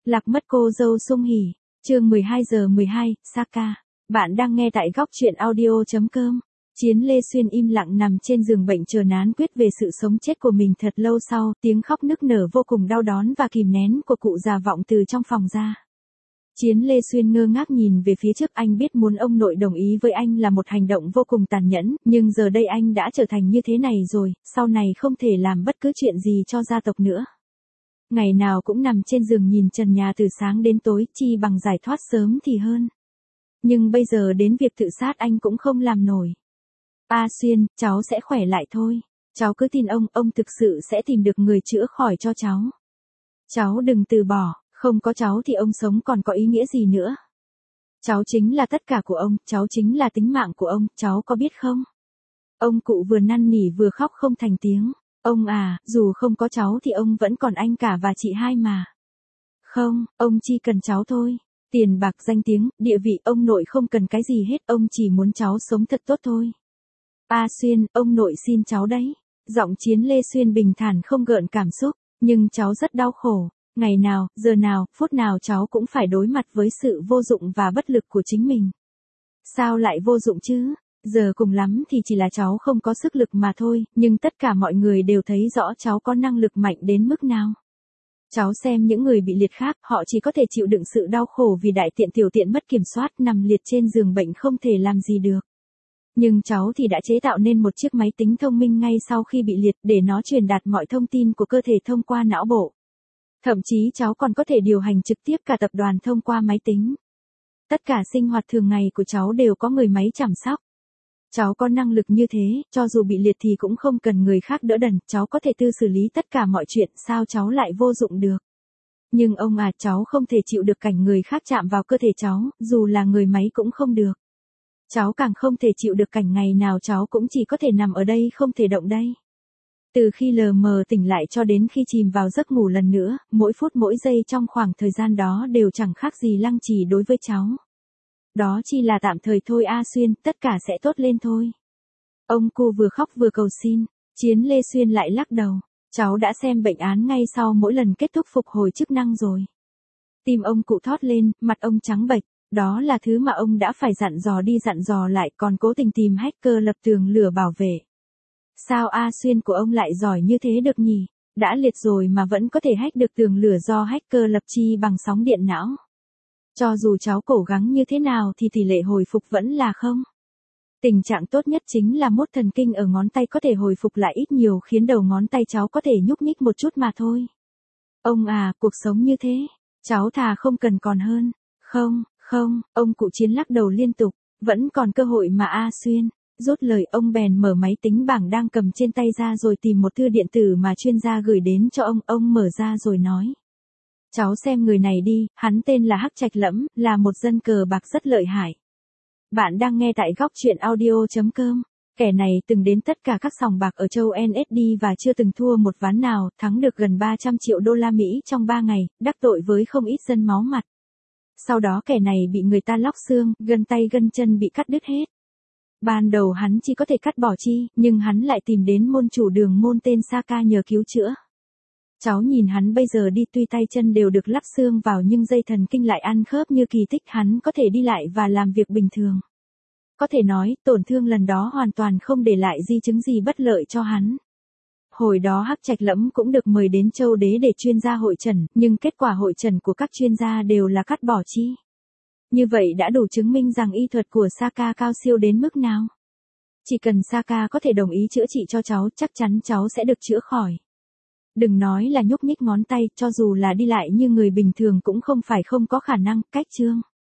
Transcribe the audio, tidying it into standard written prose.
Lạc mất cô dâu sung hỉ. Chương 12 giờ 12, Saka. Bạn đang nghe tại góc truyện audio.com. Chiến Lê Xuyên im lặng nằm trên giường bệnh chờ nán quyết về sự sống chết của mình thật lâu sau, tiếng khóc nức nở vô cùng đau đớn và kìm nén của cụ già vọng từ trong phòng ra. Chiến Lê Xuyên ngơ ngác nhìn về phía trước, anh biết muốn ông nội đồng ý với anh là một hành động vô cùng tàn nhẫn, nhưng giờ đây anh đã trở thành như thế này rồi, sau này không thể làm bất cứ chuyện gì cho gia tộc nữa. Ngày nào cũng nằm trên giường nhìn trần nhà từ sáng đến tối, chi bằng giải thoát sớm thì hơn. Nhưng bây giờ đến việc tự sát anh cũng không làm nổi. A Xuyên, cháu sẽ khỏe lại thôi. Cháu cứ tin ông thực sự sẽ tìm được người chữa khỏi cho cháu. Cháu đừng từ bỏ, không có cháu thì ông sống còn có ý nghĩa gì nữa. Cháu chính là tất cả của ông, cháu chính là tính mạng của ông, cháu có biết không? Ông cụ vừa năn nỉ vừa khóc không thành tiếng. Ông à, dù không có cháu thì ông vẫn còn anh cả và chị hai mà. Không, ông chỉ cần cháu thôi. Tiền bạc danh tiếng, địa vị ông nội không cần cái gì hết, ông chỉ muốn cháu sống thật tốt thôi. A Xuyên, ông nội xin cháu đấy. Giọng Chiến Lê Xuyên bình thản không gợn cảm xúc, nhưng cháu rất đau khổ. Ngày nào, giờ nào, phút nào cháu cũng phải đối mặt với sự vô dụng và bất lực của chính mình. Sao lại vô dụng chứ? Giờ cùng lắm thì chỉ là cháu không có sức lực mà thôi, nhưng tất cả mọi người đều thấy rõ cháu có năng lực mạnh đến mức nào. Cháu xem những người bị liệt khác, họ chỉ có thể chịu đựng sự đau khổ vì đại tiện tiểu tiện mất kiểm soát, nằm liệt trên giường bệnh không thể làm gì được. Nhưng cháu thì đã chế tạo nên một chiếc máy tính thông minh ngay sau khi bị liệt để nó truyền đạt mọi thông tin của cơ thể thông qua não bộ. Thậm chí cháu còn có thể điều hành trực tiếp cả tập đoàn thông qua máy tính. Tất cả sinh hoạt thường ngày của cháu đều có người máy chăm sóc. Cháu có năng lực như thế, cho dù bị liệt thì cũng không cần người khác đỡ đần, cháu có thể tự xử lý tất cả mọi chuyện, sao cháu lại vô dụng được? Nhưng ông à, cháu không thể chịu được cảnh người khác chạm vào cơ thể cháu, dù là người máy cũng không được. Cháu càng không thể chịu được cảnh ngày nào cháu cũng chỉ có thể nằm ở đây không thể động đây. Từ khi lờ mờ tỉnh lại cho đến khi chìm vào giấc ngủ lần nữa, mỗi phút mỗi giây trong khoảng thời gian đó đều chẳng khác gì lăng trì đối với cháu. Đó chỉ là tạm thời thôi A Xuyên, tất cả sẽ tốt lên thôi. Ông cu vừa khóc vừa cầu xin, Chiến Lê Xuyên lại lắc đầu. Cháu đã xem bệnh án ngay sau mỗi lần kết thúc phục hồi chức năng rồi. Tim ông cụ thót lên, mặt ông trắng bệch. Đó là thứ mà ông đã phải dặn dò đi dặn dò lại, còn cố tình tìm hacker lập tường lửa bảo vệ. Sao A Xuyên của ông lại giỏi như thế được nhỉ? Đã liệt rồi mà vẫn có thể hack được tường lửa do hacker lập chi bằng sóng điện não. Cho dù cháu cố gắng như thế nào thì tỷ lệ hồi phục vẫn là không. Tình trạng tốt nhất chính là mốt thần kinh ở ngón tay có thể hồi phục lại ít nhiều, khiến đầu ngón tay cháu có thể nhúc nhích một chút mà thôi. Ông à, cuộc sống như thế, cháu thà không cần còn hơn. Không, ông cụ Chiến lắc đầu liên tục, vẫn còn cơ hội mà A Xuyên. Rút lời ông bèn mở máy tính bảng đang cầm trên tay ra rồi tìm một thư điện tử mà chuyên gia gửi đến cho ông mở ra rồi nói. Cháu xem người này đi, hắn tên là Hắc Trạch Lẫm, là một dân cờ bạc rất lợi hại. Bạn đang nghe tại góc truyện audio.com. Kẻ này từng đến tất cả các sòng bạc ở châu NSD và chưa từng thua một ván nào, thắng được gần 300 triệu đô la Mỹ trong 3 ngày, đắc tội với không ít dân máu mặt. Sau đó kẻ này bị người ta lóc xương, gân tay gân chân bị cắt đứt hết. Ban đầu hắn chỉ có thể cắt bỏ chi, nhưng hắn lại tìm đến môn chủ đường môn tên Saka nhờ cứu chữa. Cháu nhìn hắn bây giờ đi, tuy tay chân đều được lắp xương vào nhưng dây thần kinh lại ăn khớp như kỳ tích, hắn có thể đi lại và làm việc bình thường. Có thể nói, tổn thương lần đó hoàn toàn không để lại di chứng gì bất lợi cho hắn. Hồi đó Hắc Trạch Lẫm cũng được mời đến Châu Đế để chuyên gia hội trần, nhưng kết quả hội trần của các chuyên gia đều là cắt bỏ chi. Như vậy đã đủ chứng minh rằng y thuật của Saka cao siêu đến mức nào. Chỉ cần Saka có thể đồng ý chữa trị cho cháu, chắc chắn cháu sẽ được chữa khỏi. Đừng nói là nhúc nhích ngón tay, cho dù là đi lại như người bình thường cũng không phải không có khả năng, cách chương.